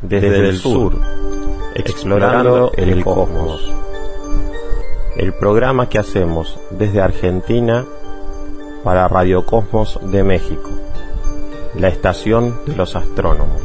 desde el sur, explorando el cosmos. El programa que hacemos desde Argentina para Radio Cosmos de México, la estación de los astrónomos.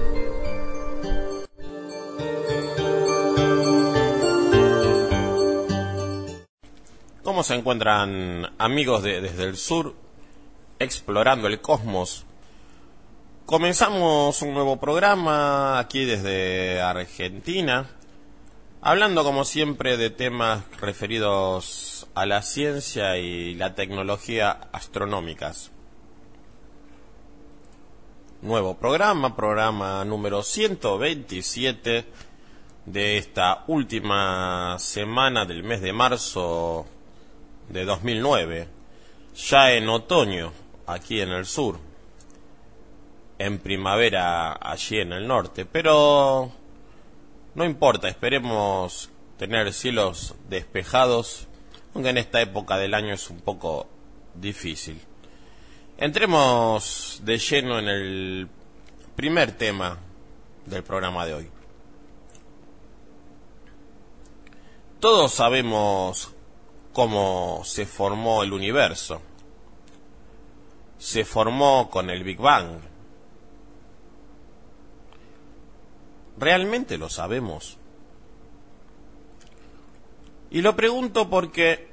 ¿Cómo se encuentran, amigos desde el sur, explorando el cosmos? Comenzamos un nuevo programa aquí desde Argentina, hablando como siempre de temas referidos a la ciencia y la tecnología astronómicas. Nuevo programa número 127 de esta última semana del mes de marzo de 2009, ya en otoño aquí en el sur, en primavera allí en el norte, pero no importa, esperemos tener cielos despejados, aunque en esta época del año es un poco difícil. Entremos de lleno en el primer tema del programa de hoy. Todos sabemos cómo se formó el universo. Se formó con el Big Bang. ¿Realmente lo sabemos? Y lo pregunto porque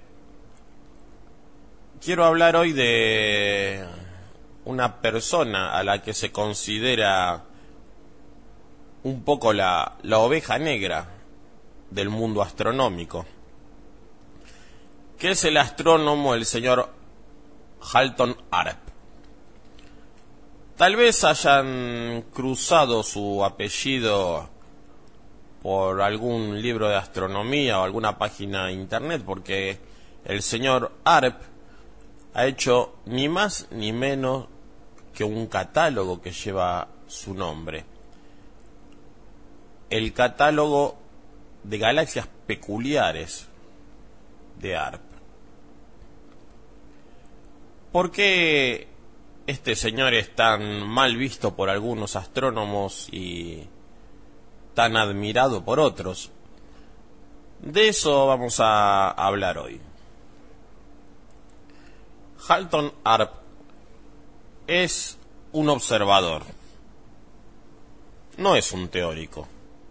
quiero hablar hoy de una persona a la que se considera un poco la oveja negra del mundo astronómico, que es el astrónomo, el señor Halton Arp. Tal vez hayan cruzado su apellido por algún libro de astronomía o alguna página de internet, porque el señor Arp ha hecho ni más ni menos que un catálogo que lleva su nombre. El catálogo de galaxias peculiares de Arp. ¿Por qué este señor es tan mal visto por algunos astrónomos y tan admirado por otros? De eso vamos a hablar hoy. Halton Arp es un observador, no es un teórico.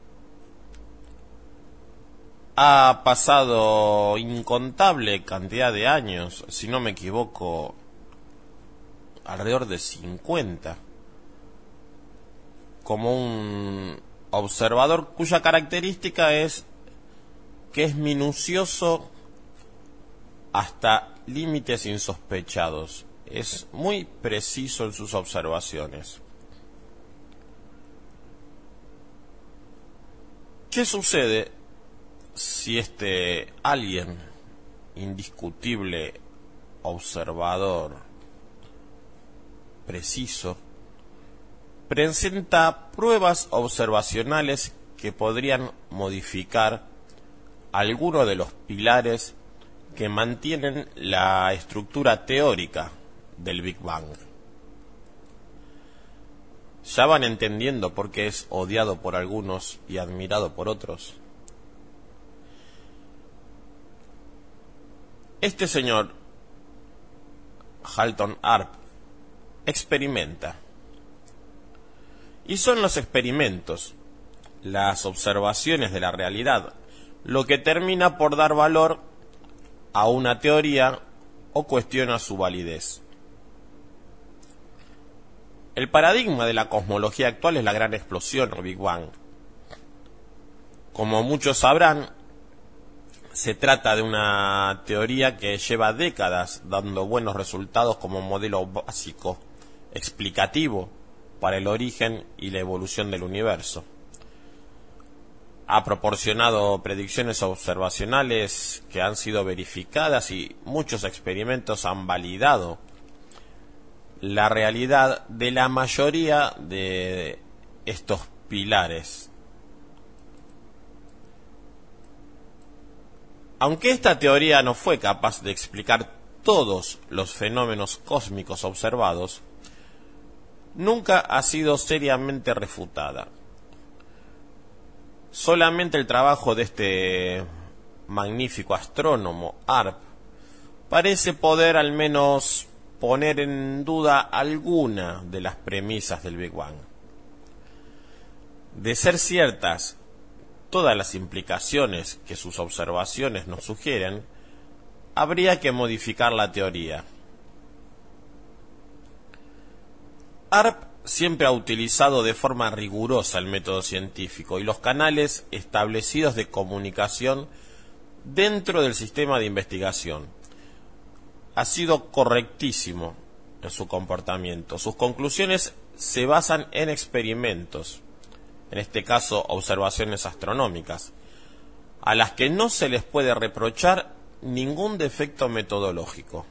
Ha pasado incontable cantidad de años, si no me equivoco, alrededor de 50, como un observador cuya característica es que es minucioso hasta límites insospechados. Es muy preciso en sus observaciones. ¿Qué sucede si este alguien indiscutible, observador, preciso, presenta pruebas observacionales que podrían modificar alguno de los pilares que mantienen la estructura teórica del Big Bang? Ya van entendiendo por qué es odiado por algunos y admirado por otros. Este señor, Halton Arp, experimenta. Y son los experimentos, las observaciones de la realidad, lo que termina por dar valor a una teoría o cuestiona su validez. El paradigma de la cosmología actual es la gran explosión o Big Bang. Como muchos sabrán, se trata de una teoría que lleva décadas dando buenos resultados como modelo básico, explicativo para el origen y la evolución del universo. Ha proporcionado predicciones observacionales que han sido verificadas y muchos experimentos han validado la realidad de la mayoría de estos pilares. Aunque esta teoría no fue capaz de explicar todos los fenómenos cósmicos observados, nunca ha sido seriamente refutada. Solamente el trabajo de este magnífico astrónomo, Arp, parece poder al menos poner en duda alguna de las premisas del Big Bang. De ser ciertas todas las implicaciones que sus observaciones nos sugieren, habría que modificar la teoría. Arp siempre ha utilizado de forma rigurosa el método científico y los canales establecidos de comunicación dentro del sistema de investigación. Ha sido correctísimo en su comportamiento. Sus conclusiones se basan en experimentos, en este caso observaciones astronómicas, a las que no se les puede reprochar ningún defecto metodológico.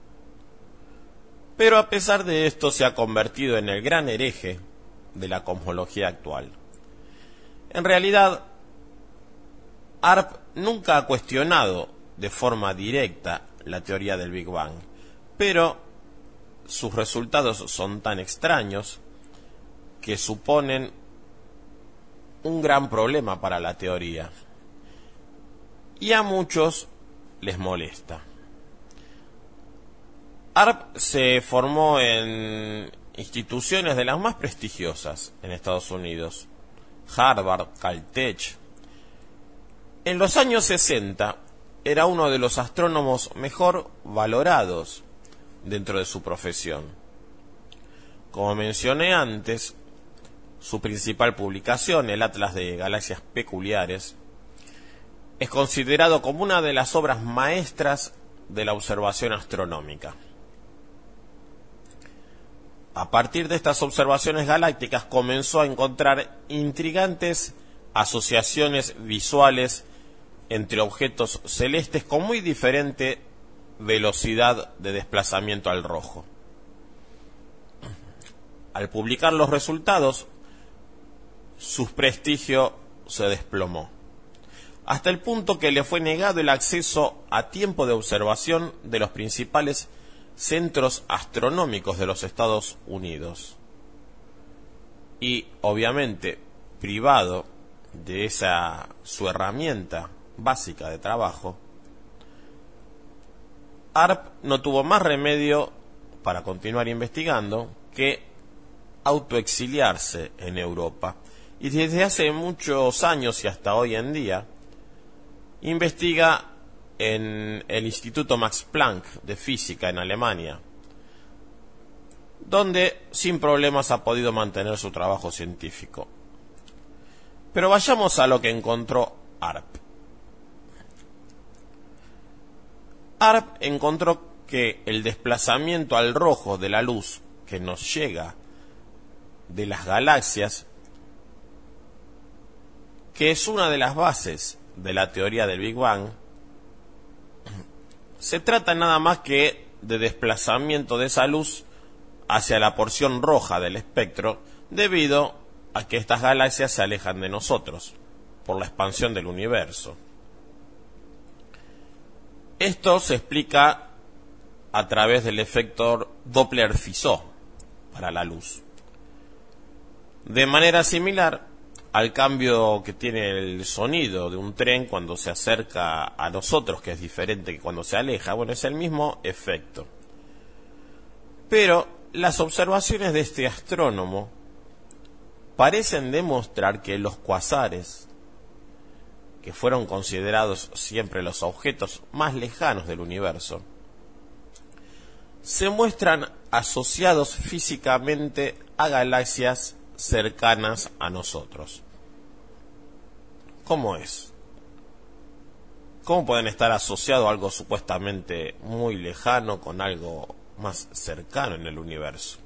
Pero a pesar de esto se ha convertido en el gran hereje de la cosmología actual. En realidad, Arp nunca ha cuestionado de forma directa la teoría del Big Bang, pero sus resultados son tan extraños que suponen un gran problema para la teoría, y a muchos les molesta. Arp se formó en instituciones de las más prestigiosas en Estados Unidos, Harvard, Caltech. En los años 60 era uno de los astrónomos mejor valorados dentro de su profesión. Como mencioné antes, su principal publicación, el Atlas de Galaxias Peculiares, es considerado como una de las obras maestras de la observación astronómica. A partir de estas observaciones galácticas comenzó a encontrar intrigantes asociaciones visuales entre objetos celestes con muy diferente velocidad de desplazamiento al rojo. Al publicar los resultados, su prestigio se desplomó, hasta el punto que le fue negado el acceso a tiempo de observación de los principales centros astronómicos de los Estados Unidos. Y, obviamente, privado de esa su herramienta básica de trabajo, Arp no tuvo más remedio para continuar investigando que autoexiliarse en Europa. Y desde hace muchos años y hasta hoy en día, investiga en el Instituto Max Planck de Física en Alemania, donde sin problemas ha podido mantener su trabajo científico. Pero vayamos a lo que encontró Arp. Arp encontró que el desplazamiento al rojo de la luz que nos llega de las galaxias, que es una de las bases de la teoría del Big Bang, se trata nada más que de desplazamiento de esa luz hacia la porción roja del espectro, debido a que estas galaxias se alejan de nosotros por la expansión del universo. Esto se explica a través del efecto Doppler-Fizeau para la luz. De manera similar al cambio que tiene el sonido de un tren cuando se acerca a nosotros, que es diferente que cuando se aleja, bueno, es el mismo efecto. Pero las observaciones de este astrónomo parecen demostrar que los cuasares, que fueron considerados siempre los objetos más lejanos del universo, se muestran asociados físicamente a galaxias cercanas a nosotros. ¿Cómo es? ¿Cómo pueden estar asociados algo supuestamente muy lejano con algo más cercano en el universo?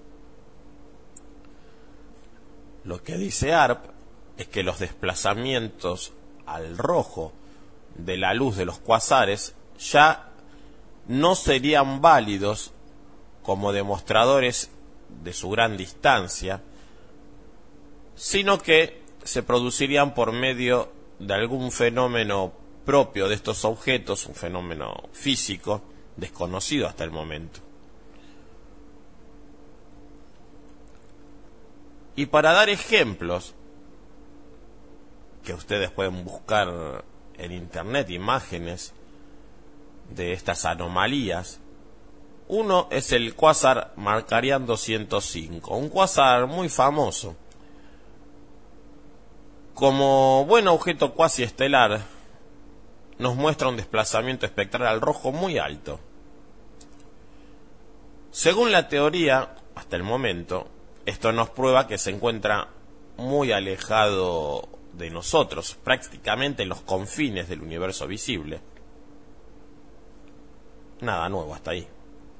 Lo que dice Arp es que los desplazamientos al rojo de la luz de los cuasares ya no serían válidos como demostradores de su gran distancia, sino que se producirían por medio de algún fenómeno propio de estos objetos, un fenómeno físico desconocido hasta el momento. Y para dar ejemplos que ustedes pueden buscar en internet imágenes de estas anomalías. Uno es el cuásar Markarian 205, un cuásar muy famoso. Como buen objeto cuasi estelar, nos muestra un desplazamiento espectral al rojo muy alto. Según la teoría, hasta el momento, esto nos prueba que se encuentra muy alejado de nosotros, prácticamente en los confines del universo visible. Nada nuevo hasta ahí.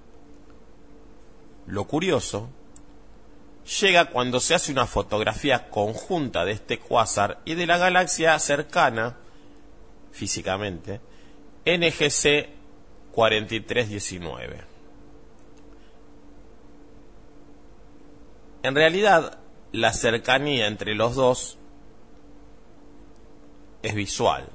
Lo curioso llega cuando se hace una fotografía conjunta de este cuásar y de la galaxia cercana, físicamente, NGC 4319. En realidad, la cercanía entre los dos es visual.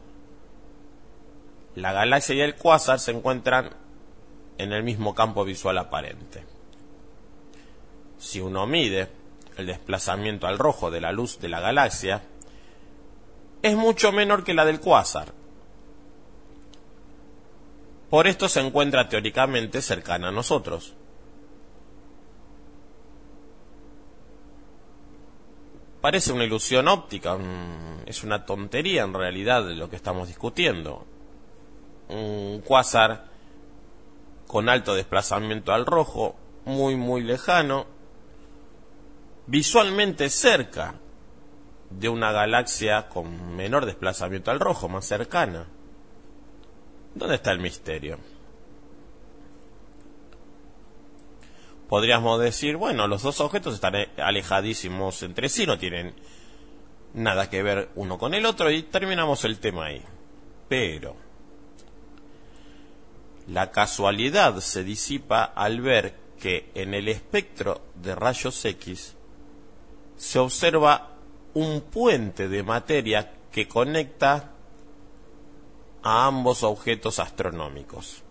La galaxia y el cuásar se encuentran en el mismo campo visual aparente. Si uno mide el desplazamiento al rojo de la luz de la galaxia, es mucho menor que la del cuásar. Por esto se encuentra teóricamente cercana a nosotros. Parece una ilusión óptica, es una tontería en realidad de lo que estamos discutiendo. Un cuásar con alto desplazamiento al rojo, muy lejano, visualmente cerca de una galaxia con menor desplazamiento al rojo, más cercana. ¿Dónde está el misterio? Podríamos decir, bueno, los dos objetos están alejadísimos entre sí, no tienen nada que ver uno con el otro y terminamos el tema ahí. Pero la casualidad se disipa al ver que en el espectro de rayos X se observa un puente de materia que conecta a ambos objetos astronómicos.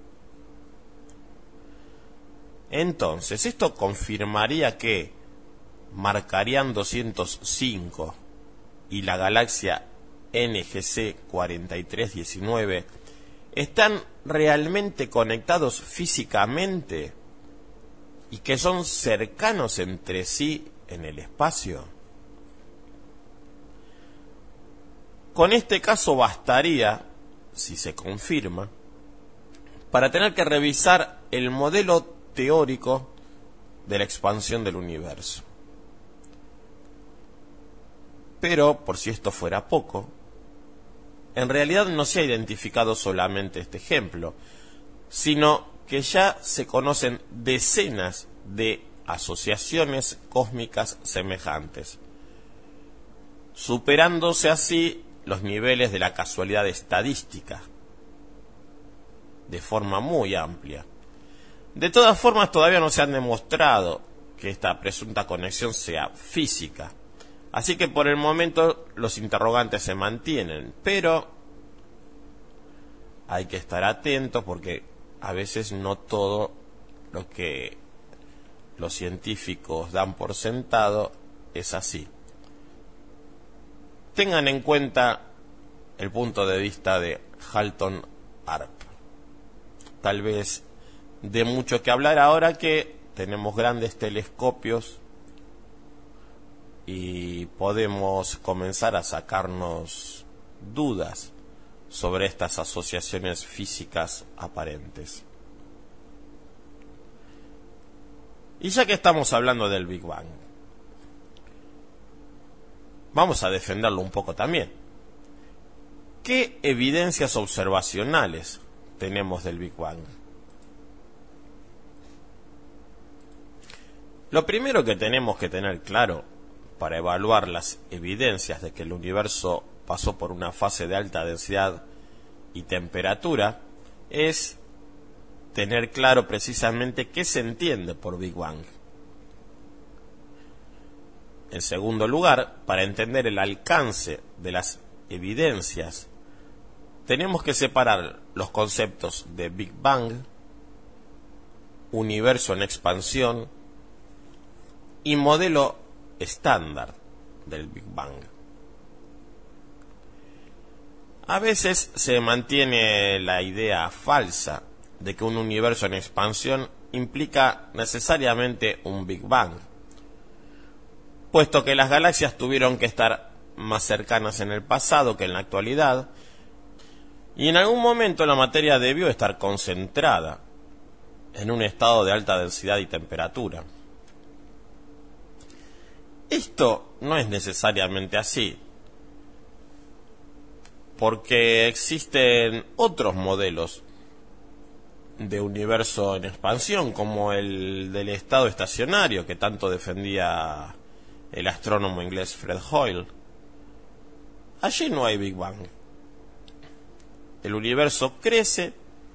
Entonces, esto confirmaría que Markarian 205 y la galaxia NGC 4319 están realmente conectados físicamente y que son cercanos entre sí en el espacio. Con este caso bastaría, si se confirma, para tener que revisar el modelo teórico de la expansión del universo. Pero, por si esto fuera poco, en realidad no se ha identificado solamente este ejemplo, sino que ya se conocen decenas de asociaciones cósmicas semejantes, superándose así los niveles de la casualidad estadística de forma muy amplia. De todas formas, todavía no se han demostrado que esta presunta conexión sea física, así que por el momento los interrogantes se mantienen, pero hay que estar atentos porque a veces no todo lo que los científicos dan por sentado es así. Tengan en cuenta el punto de vista de Halton Arp. Tal vez de mucho que hablar ahora que tenemos grandes telescopios y podemos comenzar a sacarnos dudas sobre estas asociaciones físicas aparentes. Y ya que estamos hablando del Big Bang, vamos a defenderlo un poco también. ¿Qué evidencias observacionales tenemos del Big Bang? Lo primero que tenemos que tener claro para evaluar las evidencias de que el universo pasó por una fase de alta densidad y temperatura es tener claro precisamente qué se entiende por Big Bang. En segundo lugar, para entender el alcance de las evidencias, tenemos que separar los conceptos de Big Bang, universo en expansión y modelo estándar del Big Bang. A veces se mantiene la idea falsa de que un universo en expansión implica necesariamente un Big Bang, puesto que las galaxias tuvieron que estar más cercanas en el pasado que en la actualidad, y en algún momento la materia debió estar concentrada en un estado de alta densidad y temperatura. Esto no es necesariamente así, porque existen otros modelos de universo en expansión, como el del estado estacionario que tanto defendía el astrónomo inglés Fred Hoyle. Allí no hay Big Bang. El universo crece,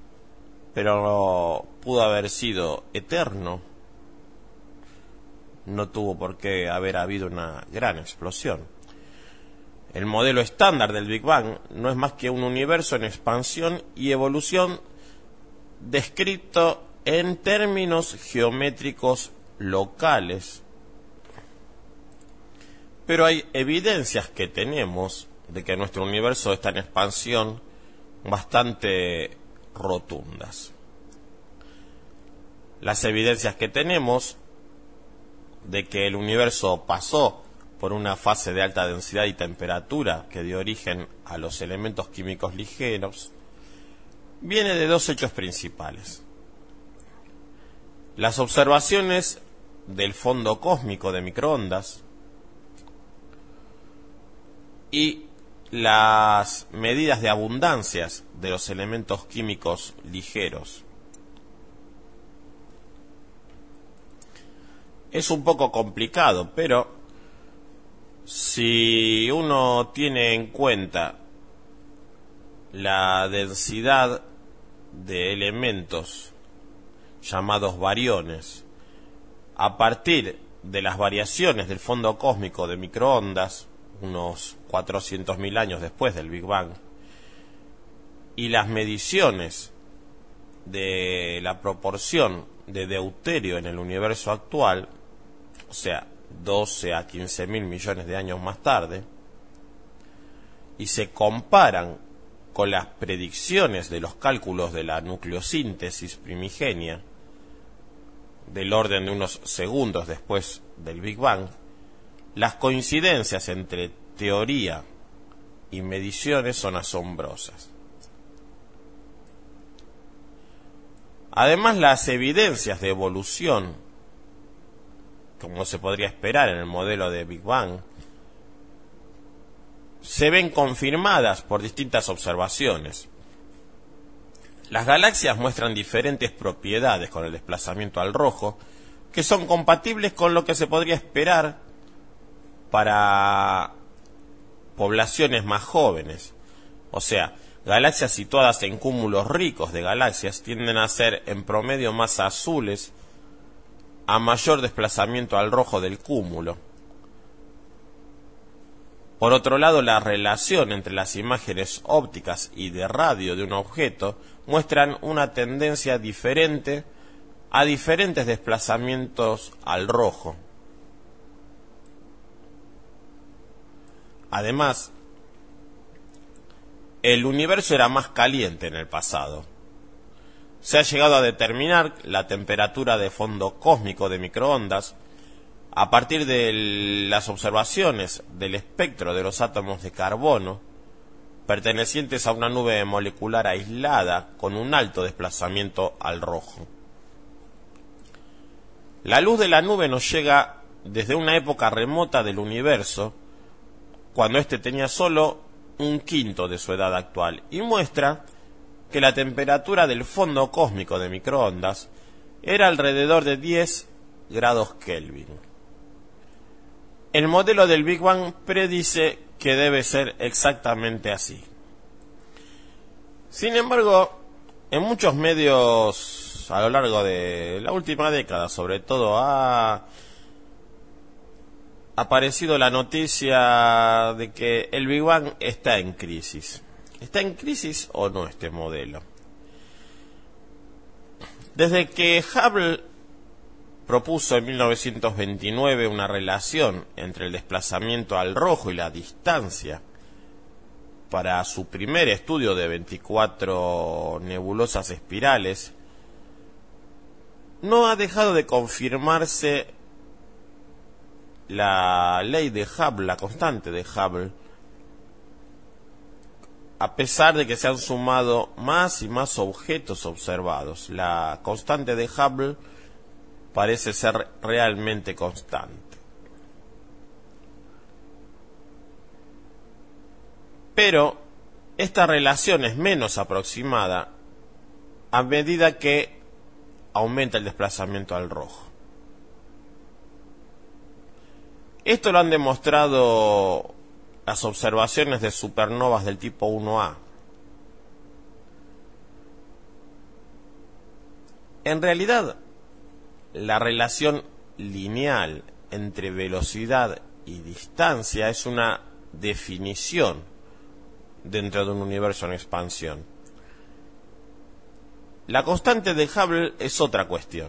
pero pudo haber sido eterno. No tuvo por qué haber habido una gran explosión. El modelo estándar del Big Bang no es más que un universo en expansión y evolución descrito en términos geométricos locales. Pero hay evidencias que tenemos de que nuestro universo está en expansión bastante rotundas. Las evidencias que tenemos de que el universo pasó por una fase de alta densidad y temperatura que dio origen a los elementos químicos ligeros, viene de dos hechos principales: las observaciones del fondo cósmico de microondas y las medidas de abundancias de los elementos químicos ligeros. Es un poco complicado, pero si uno tiene en cuenta la densidad de elementos llamados bariones a partir de las variaciones del fondo cósmico de microondas, unos 400.000 años después del Big Bang, y las mediciones de la proporción de deuterio en el universo actual, o sea, 12 a 15.000 millones de años más tarde, y se comparan con las predicciones de los cálculos de la nucleosíntesis primigenia, del orden de unos segundos después del Big Bang, las coincidencias entre teoría y mediciones son asombrosas. Además, las evidencias de evolución, como se podría esperar en el modelo de Big Bang, se ven confirmadas por distintas observaciones. Las galaxias muestran diferentes propiedades con el desplazamiento al rojo, que son compatibles con lo que se podría esperar para poblaciones más jóvenes. O sea, galaxias situadas en cúmulos ricos de galaxias tienden a ser en promedio más azules a mayor desplazamiento al rojo del cúmulo. Por otro lado, la relación entre las imágenes ópticas y de radio de un objeto muestran una tendencia diferente a diferentes desplazamientos al rojo. Además, el universo era más caliente en el pasado. Se ha llegado a determinar la temperatura de fondo cósmico de microondas a partir de las observaciones del espectro de los átomos de carbono pertenecientes a una nube molecular aislada con un alto desplazamiento al rojo. La luz de la nube nos llega desde una época remota del universo, cuando éste tenía solo un quinto de su edad actual, y muestra que la temperatura del fondo cósmico de microondas era alrededor de 10 grados Kelvin. El modelo del Big Bang predice que debe ser exactamente así. Sin embargo, en muchos medios a lo largo de la última década, sobre todo, ha aparecido la noticia de que el Big Bang está en crisis. ¿Está en crisis o no este modelo? Desde que Hubble propuso en 1929 una relación entre el desplazamiento al rojo y la distancia para su primer estudio de 24 nebulosas espirales, no ha dejado de confirmarse la ley de Hubble, la constante de Hubble, a pesar de que se han sumado más y más objetos observados. La constante de Hubble parece ser realmente constante. Pero esta relación es menos aproximada a medida que aumenta el desplazamiento al rojo. Esto lo han demostrado las observaciones de supernovas del tipo 1A. En realidad, la relación lineal entre velocidad y distancia es una definición dentro de un universo en expansión. La constante de Hubble es otra cuestión.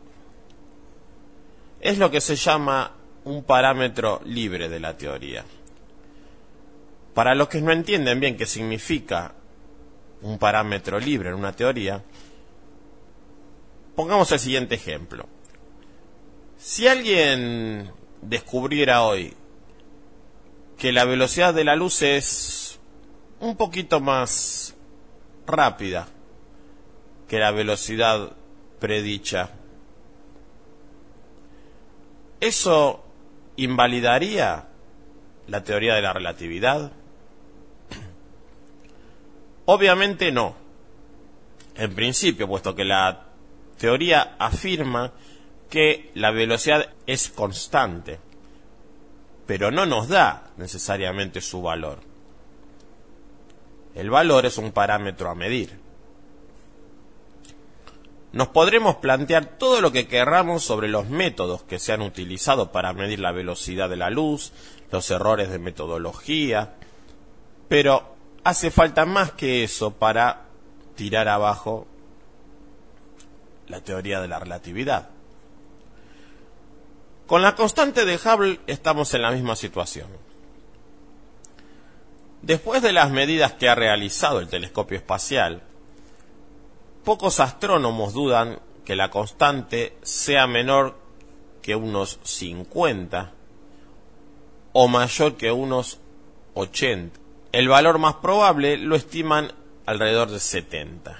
Es lo que se llama un parámetro libre de la teoría. Para los que no entienden bien qué significa un parámetro libre en una teoría, pongamos el siguiente ejemplo. Si alguien descubriera hoy que la velocidad de la luz es un poquito más rápida que la velocidad predicha, ¿eso invalidaría la teoría de la relatividad? Obviamente no. En principio, puesto que la teoría afirma que la velocidad es constante, pero no nos da necesariamente su valor. El valor es un parámetro a medir. Nos podremos plantear todo lo que querramos sobre los métodos que se han utilizado para medir la velocidad de la luz, los errores de metodología, pero hace falta más que eso para tirar abajo la teoría de la relatividad. Con la constante de Hubble estamos en la misma situación. Después de las medidas que ha realizado el telescopio espacial, pocos astrónomos dudan que la constante sea menor que unos 50 o mayor que unos 80. El valor más probable lo estiman alrededor de 70.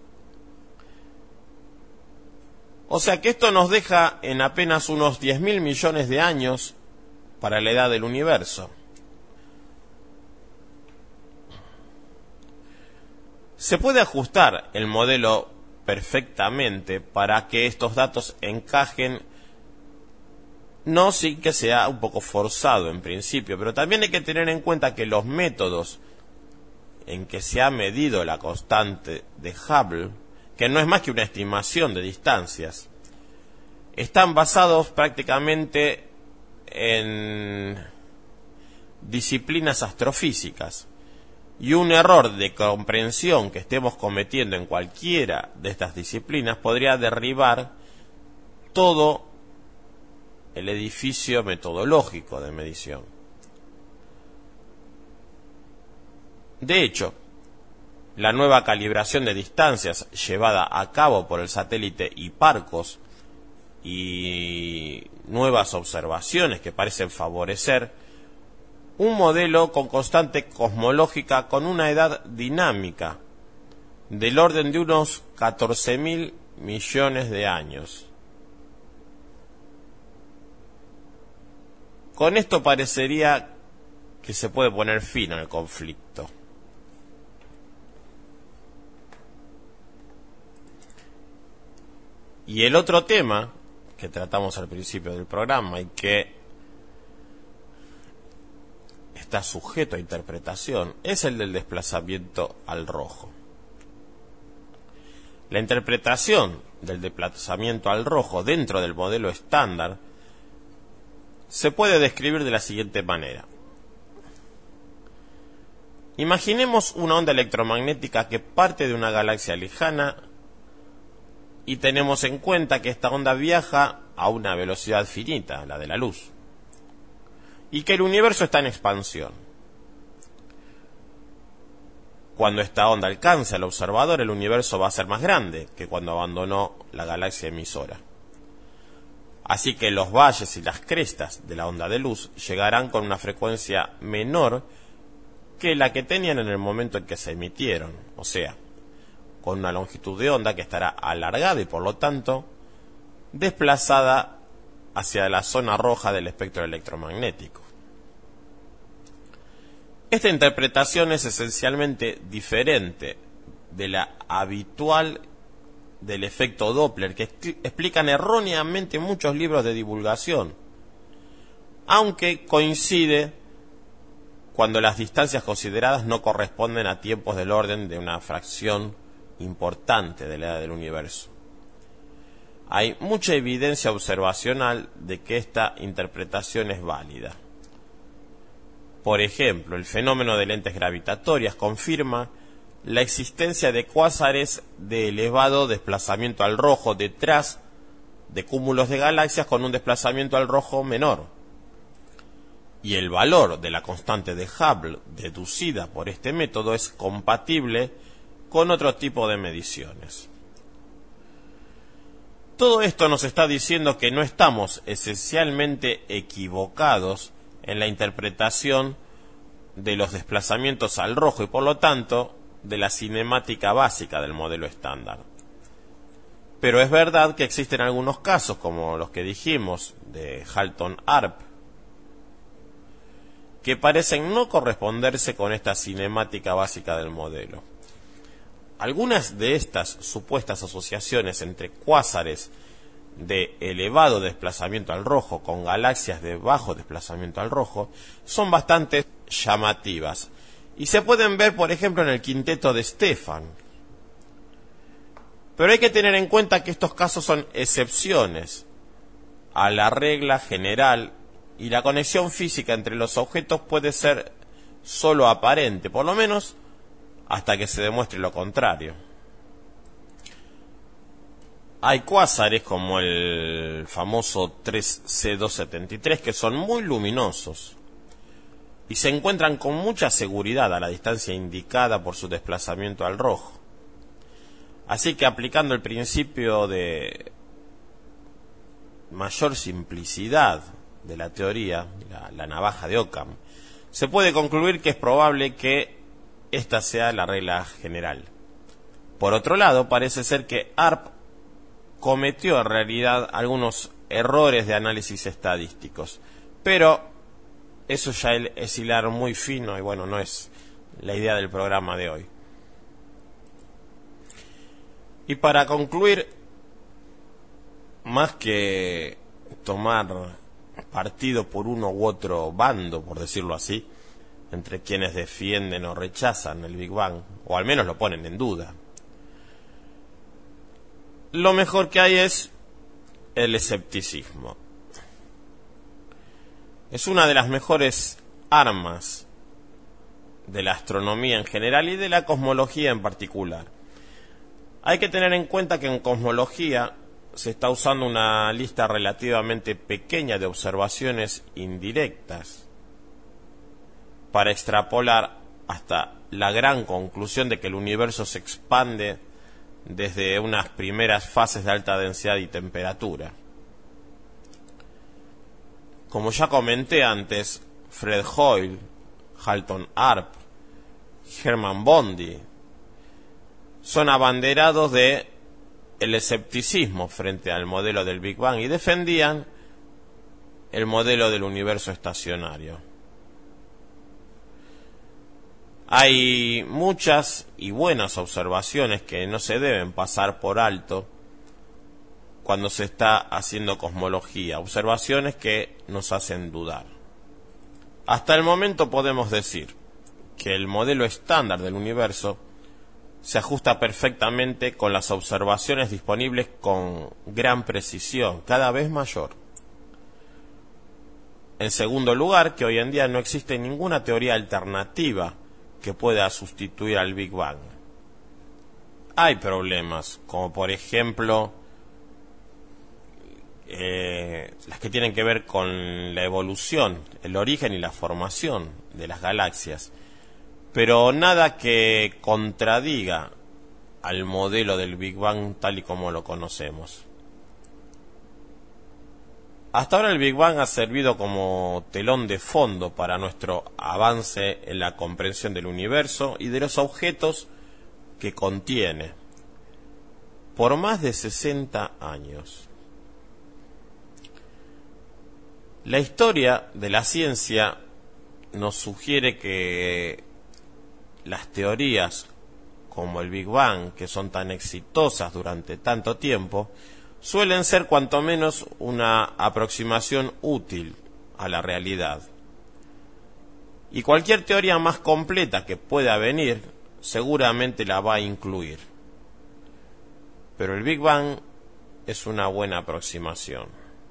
O sea que esto nos deja en apenas unos 10.000 millones de años para la edad del universo. Se puede ajustar el modelo perfectamente para que estos datos encajen, no sin que sea un poco forzado en principio, pero también hay que tener en cuenta que los métodos en que se ha medido la constante de Hubble, que no es más que una estimación de distancias, están basados prácticamente en disciplinas astrofísicas. Y un error de comprensión que estemos cometiendo en cualquiera de estas disciplinas podría derribar todo el edificio metodológico de medición. De hecho, la nueva calibración de distancias llevada a cabo por el satélite Hipparcos y nuevas observaciones que parecen favorecer un modelo con constante cosmológica con una edad dinámica del orden de unos 14.000 millones de años. Con esto parecería que se puede poner fin al conflicto. Y el otro tema que tratamos al principio del programa y que está sujeto a interpretación es el del desplazamiento al rojo. La interpretación del desplazamiento al rojo dentro del modelo estándar se puede describir de la siguiente manera. Imaginemos una onda electromagnética que parte de una galaxia lejana y tenemos en cuenta que esta onda viaja a una velocidad finita, la de la luz, y que el universo está en expansión. Cuando esta onda alcance al observador, el universo va a ser más grande que cuando abandonó la galaxia emisora. Así que los valles y las crestas de la onda de luz llegarán con una frecuencia menor que la que tenían en el momento en que se emitieron, o sea, con una longitud de onda que estará alargada y por lo tanto desplazada hacia la zona roja del espectro electromagnético. Esta interpretación es esencialmente diferente de la habitual del efecto Doppler, que explican erróneamente muchos libros de divulgación, aunque coincide cuando las distancias consideradas no corresponden a tiempos del orden de una fracción importante de la edad del universo. Hay mucha evidencia observacional de que esta interpretación es válida. Por ejemplo, el fenómeno de lentes gravitatorias confirma la existencia de cuásares de elevado desplazamiento al rojo detrás de cúmulos de galaxias con un desplazamiento al rojo menor. Y el valor de la constante de Hubble deducida por este método es compatible con otro tipo de mediciones. Todo esto nos está diciendo que no estamos esencialmente equivocados en la interpretación de los desplazamientos al rojo y por lo tanto de la cinemática básica del modelo estándar. Pero es verdad que existen algunos casos, como los que dijimos de Halton-Arp, que parecen no corresponderse con esta cinemática básica del modelo. Algunas de estas supuestas asociaciones entre cuásares de elevado desplazamiento al rojo con galaxias de bajo desplazamiento al rojo son bastante llamativas y se pueden ver, por ejemplo, en el quinteto de Stefan. Pero hay que tener en cuenta que estos casos son excepciones a la regla general y la conexión física entre los objetos puede ser solo aparente, por lo menos hasta que se demuestre lo contrario. Hay cuásares como el famoso 3C273 que son muy luminosos y se encuentran con mucha seguridad a la distancia indicada por su desplazamiento al rojo. Así que aplicando el principio de mayor simplicidad de la teoría, la navaja de Occam, se puede concluir que es probable que esta sea la regla general. Por otro lado, parece ser que Arp cometió en realidad algunos errores de análisis estadísticos, pero eso ya es hilar muy fino y bueno, no es la idea del programa de hoy. Y para concluir, más que tomar partido por uno u otro bando, por decirlo así, entre quienes defienden o rechazan el Big Bang, o al menos lo ponen en duda, lo mejor que hay es el escepticismo. Es una de las mejores armas de la astronomía en general y de la cosmología en particular. Hay que tener en cuenta que en cosmología se está usando una lista relativamente pequeña de observaciones indirectas para extrapolar hasta la gran conclusión de que el universo se expande desde unas primeras fases de alta densidad y temperatura. Como ya comenté antes, Fred Hoyle, Halton-Arp, Hermann Bondi son abanderados de el escepticismo frente al modelo del Big Bang y defendían el modelo del universo estacionario. Hay muchas y buenas observaciones que no se deben pasar por alto cuando se está haciendo cosmología, observaciones que nos hacen dudar. Hasta el momento podemos decir que el modelo estándar del universo se ajusta perfectamente con las observaciones disponibles con gran precisión, cada vez mayor. En segundo lugar, que hoy en día no existe ninguna teoría alternativa que pueda sustituir al Big Bang. Hay problemas, como por ejemplo las que tienen que ver con la evolución, el origen y la formación de las galaxias. pero nada que contradiga al modelo del Big Bang tal y como lo conocemos. Hasta ahora el Big Bang ha servido como telón de fondo para nuestro avance en la comprensión del universo y de los objetos que contiene por más de 60 años. La historia de la ciencia nos sugiere que las teorías como el Big Bang, que son tan exitosas durante tanto tiempo, suelen ser cuanto menos una aproximación útil a la realidad. Y cualquier teoría más completa que pueda venir, seguramente la va a incluir. Pero el Big Bang es una buena aproximación.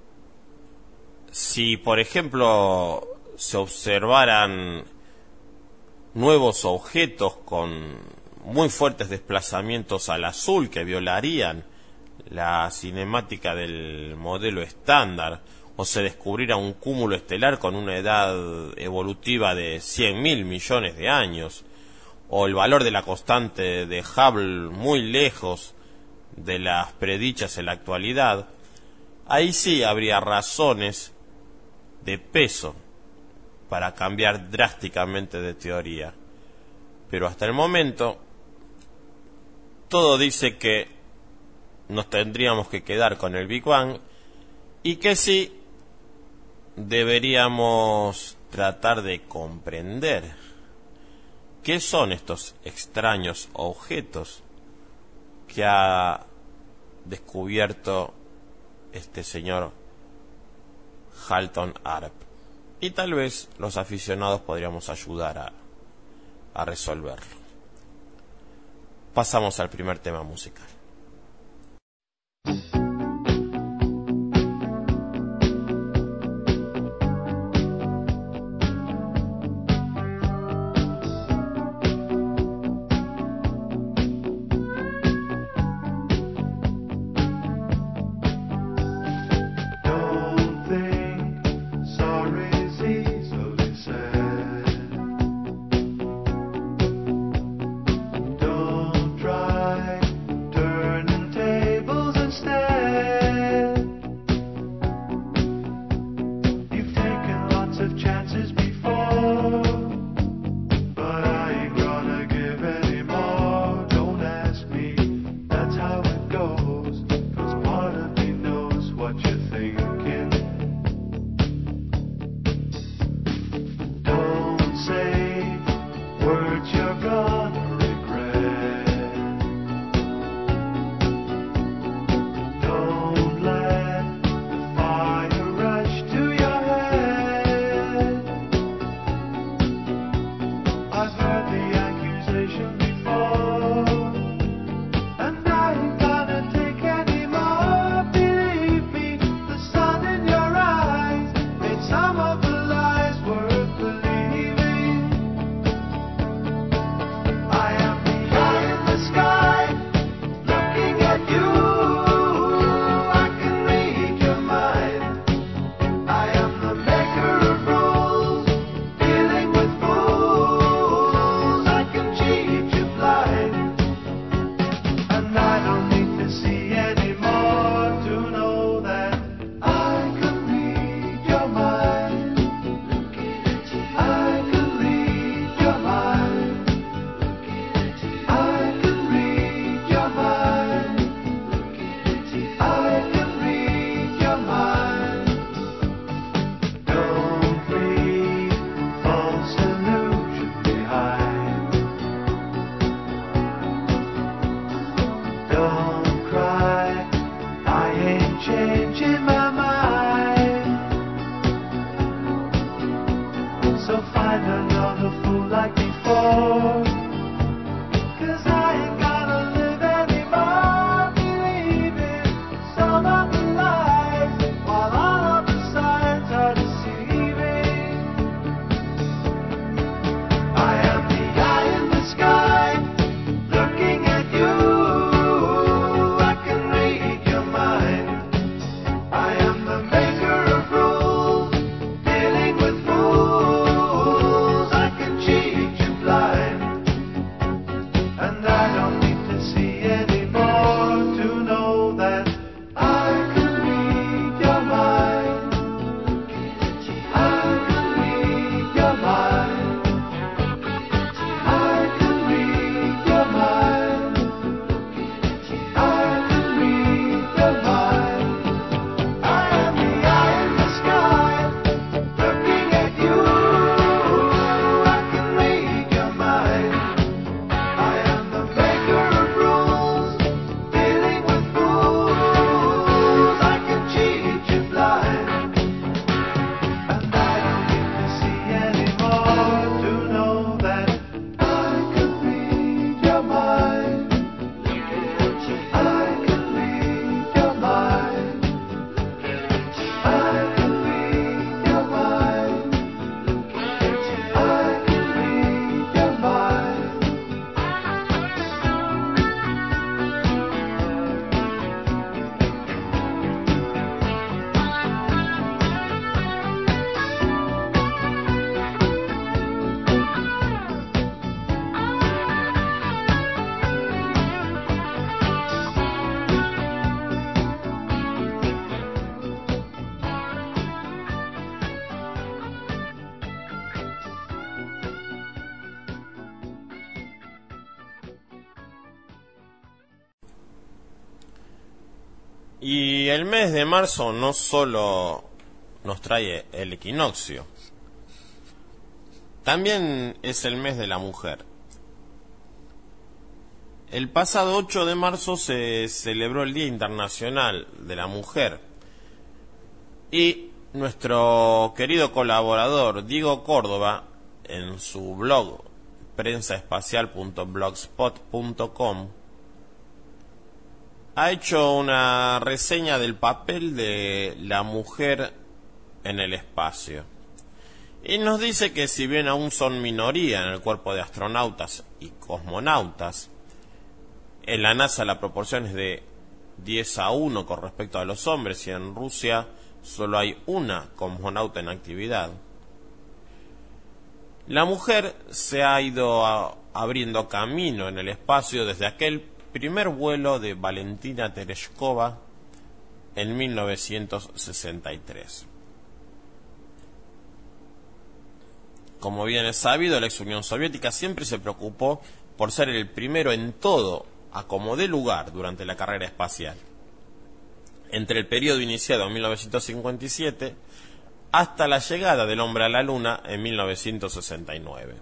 Si, por ejemplo, se observaran nuevos objetos con muy fuertes desplazamientos al azul que violarían la cinemática del modelo estándar, o se descubriera un cúmulo estelar con una edad evolutiva de 100.000 millones de años, o el valor de la constante de Hubble muy lejos de las predichas en la actualidad, ahí sí habría razones de peso para cambiar drásticamente de teoría. Pero hasta el momento todo dice que nos tendríamos que quedar con el Big Bang y que sí deberíamos tratar de comprender qué son estos extraños objetos que ha descubierto este señor Halton Arp. Y tal vez los aficionados podríamos ayudar a resolverlo. Pasamos al primer tema musical. So find another fool like before. Y el mes de marzo no solo nos trae el equinoccio, también es el mes de la mujer. El pasado 8 de marzo se celebró el Día Internacional de la Mujer y nuestro querido colaborador Diego Córdoba, en su blog prensaespacial.blogspot.com, ha hecho una reseña del papel de la mujer en el espacio. Y nos dice que si bien aún son minoría en el cuerpo de astronautas y cosmonautas, en la NASA la proporción es de 10-1 con respecto a los hombres, y en Rusia solo hay una cosmonauta en actividad. La mujer se ha ido abriendo camino en el espacio desde aquel primer vuelo de Valentina Tereshkova en 1963. Como bien es sabido, la ex Unión Soviética siempre se preocupó por ser el primero en todo a como dé lugar durante la carrera espacial. Entre el periodo iniciado en 1957 hasta la llegada del hombre a la Luna en 1969.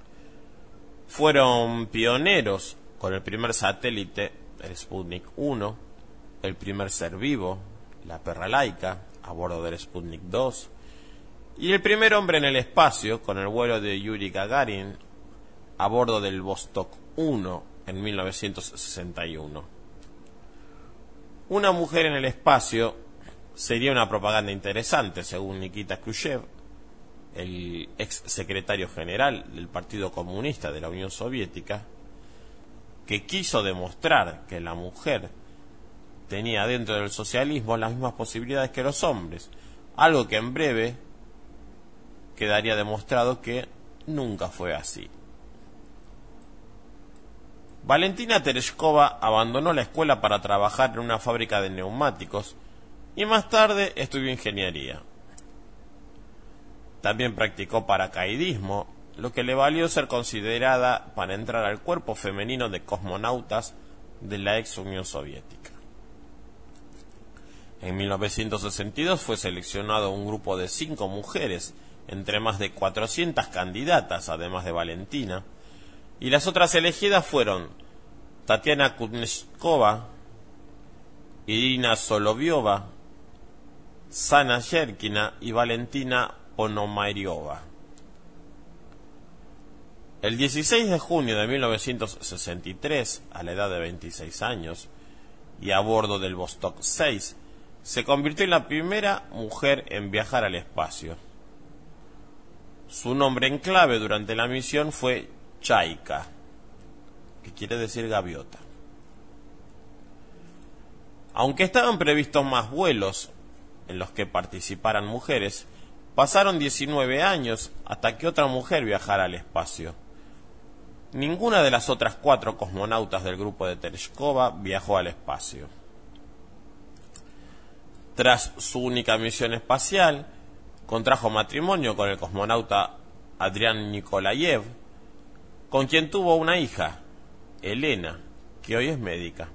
Fueron pioneros con el primer satélite, el Sputnik 1, el primer ser vivo, la perra Laika, a bordo del Sputnik 2, y el primer hombre en el espacio con el vuelo de Yuri Gagarin a bordo del Vostok 1 en 1961. Una mujer en el espacio sería una propaganda interesante, según Nikita Khrushchev, el ex secretario general del Partido Comunista de la Unión Soviética, que quiso demostrar que la mujer tenía dentro del socialismo las mismas posibilidades que los hombres, algo que en breve quedaría demostrado que nunca fue así. Valentina Tereshkova abandonó la escuela para trabajar en una fábrica de neumáticos y más tarde estudió ingeniería. También practicó paracaidismo, lo que le valió ser considerada para entrar al cuerpo femenino de cosmonautas de la ex Unión Soviética. En 1962 fue seleccionado un grupo de 5 mujeres, entre más de 400 candidatas, además de Valentina, y las otras elegidas fueron Tatiana Kuznetsova, Irina Soloviova, Sana Yerkina y Valentina Ponomaryova. El 16 de junio de 1963, a la edad de 26 años, y a bordo del Vostok 6, se convirtió en la primera mujer en viajar al espacio. Su nombre en clave durante la misión fue Chaika, que quiere decir gaviota. Aunque estaban previstos más vuelos en los que participaran mujeres, pasaron 19 años hasta que otra mujer viajara al espacio. Ninguna de las otras 4 cosmonautas del grupo de Tereshkova viajó al espacio. Tras su única misión espacial, contrajo matrimonio con el cosmonauta Adrian Nikolayev, con quien tuvo una hija, Elena, que hoy es médica.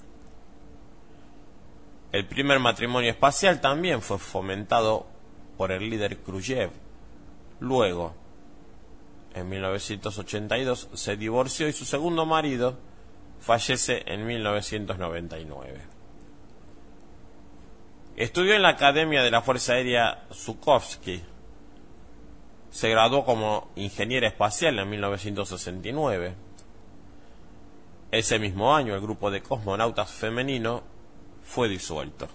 El primer matrimonio espacial también fue fomentado por el líder Khrushchev. Luego, en 1982, se divorció y su segundo marido fallece en 1999. Estudió en la Academia de la Fuerza Aérea Zhukovsky. Se graduó como ingeniera espacial en 1969. Ese mismo año, el grupo de cosmonautas femenino fue disuelto.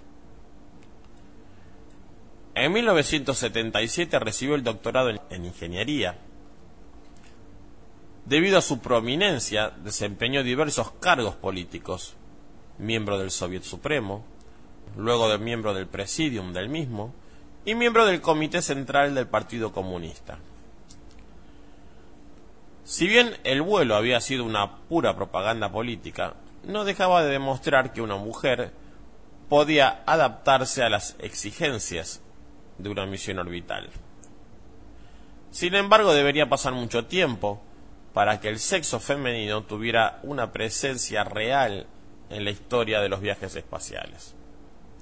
En 1977 recibió el doctorado en ingeniería. Debido a su prominencia, desempeñó diversos cargos políticos: miembro del Soviet Supremo, luego de miembro del Presidium del mismo y miembro del Comité Central del Partido Comunista. Si bien el vuelo había sido una pura propaganda política, no dejaba de demostrar que una mujer podía adaptarse a las exigencias de una misión orbital. Sin embargo, debería pasar mucho tiempo para que el sexo femenino tuviera una presencia real en la historia de los viajes espaciales.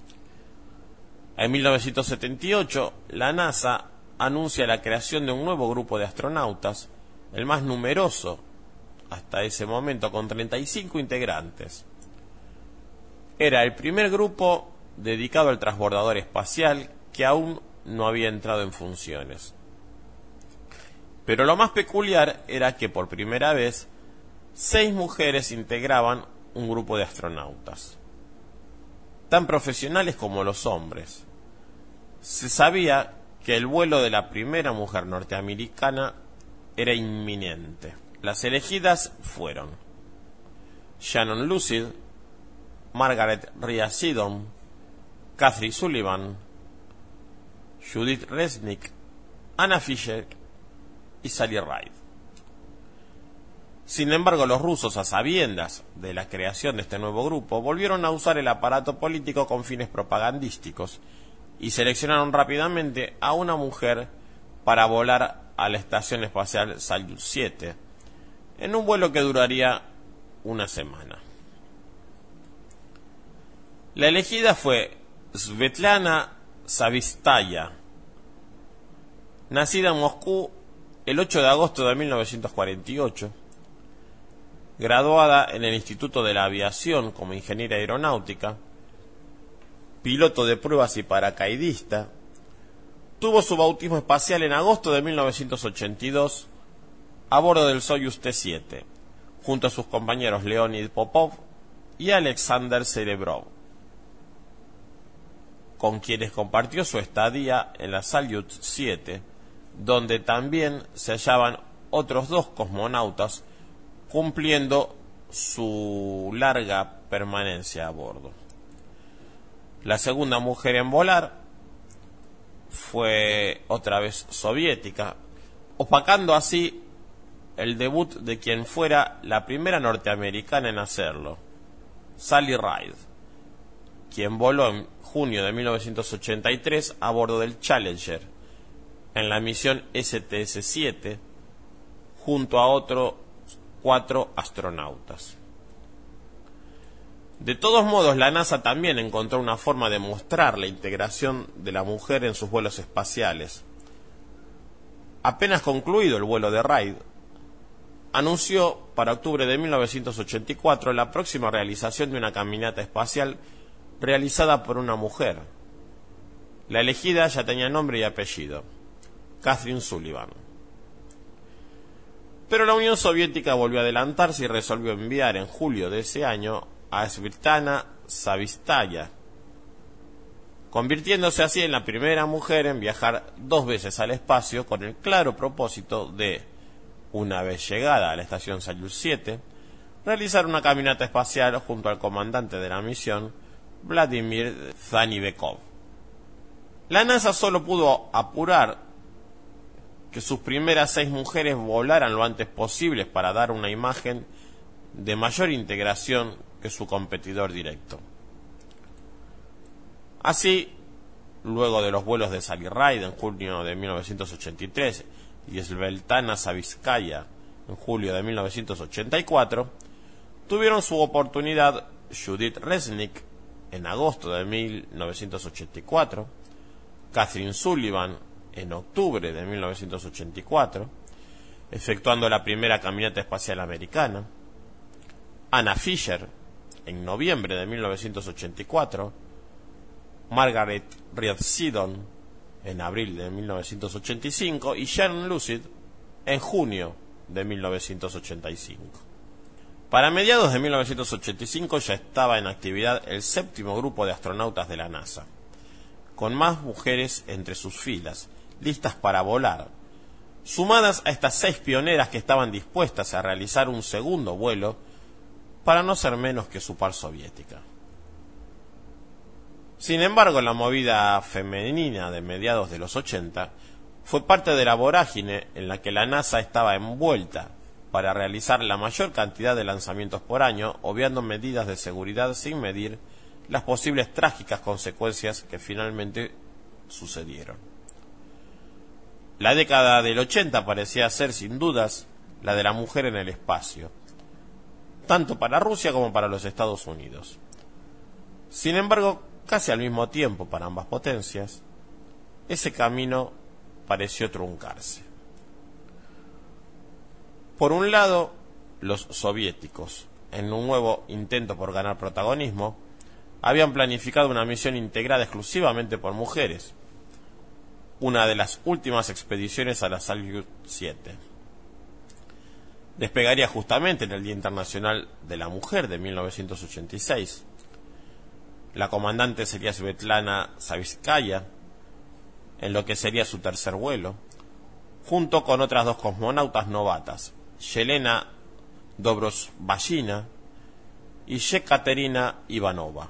En 1978, la NASA anuncia la creación de un nuevo grupo de astronautas, el más numeroso hasta ese momento, con 35 integrantes. Era el primer grupo dedicado al transbordador espacial que aún no había entrado en funciones. Pero lo más peculiar era que por primera vez 6 mujeres integraban un grupo de astronautas, tan profesionales como los hombres. Se sabía que el vuelo de la primera mujer norteamericana era inminente. Las elegidas fueron Shannon Lucid, Margaret Rhea Seddon, Kathryn Sullivan, Judith Resnik, Anna Fisher y Sally Ride. Sin embargo, los rusos, a sabiendas de la creación de este nuevo grupo, volvieron a usar el aparato político con fines propagandísticos y seleccionaron rápidamente a una mujer para volar a la Estación Espacial Salyut 7, en un vuelo que duraría una semana. La elegida fue Svetlana Savistaya, nacida en Moscú el 8 de agosto de 1948, graduada en el Instituto de la Aviación como ingeniera aeronáutica, piloto de pruebas y paracaidista. Tuvo su bautismo espacial en agosto de 1982 a bordo del Soyuz T-7, junto a sus compañeros Leonid Popov y Alexander Serebrov, con quienes compartió su estadía en la Salyut 7, donde también se hallaban otros 2 cosmonautas cumpliendo su larga permanencia a bordo. La segunda mujer en volar fue otra vez soviética, opacando así el debut de quien fuera la primera norteamericana en hacerlo, Sally Ride, quien voló en junio de 1983 a bordo del Challenger en la misión STS-7 junto a otros 4 astronautas. De todos modos, la NASA también encontró una forma de mostrar la integración de la mujer en sus vuelos espaciales. Apenas concluido el vuelo de Ride, anunció para octubre de 1984 la próxima realización de una caminata espacial realizada por una mujer. La elegida ya tenía nombre y apellido, Kathryn Sullivan. Pero la Unión Soviética volvió a adelantarse y resolvió enviar en julio de ese año a Svetlana Savistaya, convirtiéndose así en la primera mujer en viajar 2 veces al espacio con el claro propósito de, una vez llegada a la estación Salyut 7, realizar una caminata espacial junto al comandante de la misión, Vladimir Zanibekov. La NASA solo pudo apurar que sus primeras 6 mujeres volaran lo antes posible para dar una imagen de mayor integración que su competidor directo. Así, luego de los vuelos de Sally Ride en junio de 1983 y Svetlana Savitskaya en julio de 1984, tuvieron su oportunidad Judith Resnik en agosto de 1984, Kathryn Sullivan en octubre de 1984, efectuando la primera caminata espacial americana, Anna Fisher en noviembre de 1984, Margaret Rhea Seddon en abril de 1985 y Shannon Lucid en junio de 1985. Para mediados de 1985 ya estaba en actividad el 7º grupo de astronautas de la NASA, con más mujeres entre sus filas, listas para volar, sumadas a estas 6 pioneras que estaban dispuestas a realizar un segundo vuelo para no ser menos que su par soviética. Sin embargo, la movida femenina de mediados de los 80 fue parte de la vorágine en la que la NASA estaba envuelta para realizar la mayor cantidad de lanzamientos por año, obviando medidas de seguridad sin medir las posibles trágicas consecuencias que finalmente sucedieron. La década del 80 parecía ser, sin dudas, la de la mujer en el espacio, tanto para Rusia como para los Estados Unidos. Sin embargo, casi al mismo tiempo para ambas potencias, ese camino pareció truncarse. Por un lado, los soviéticos, en un nuevo intento por ganar protagonismo, habían planificado una misión integrada exclusivamente por mujeres, una de las últimas expediciones a la Salyut 7. Despegaría justamente en el Día Internacional de la Mujer de 1986. La comandante sería Svetlana Savitskaya, en lo que sería su tercer vuelo, junto con otras dos cosmonautas novatas, Yelena Dobrosvashina y Yekaterina Ivanova.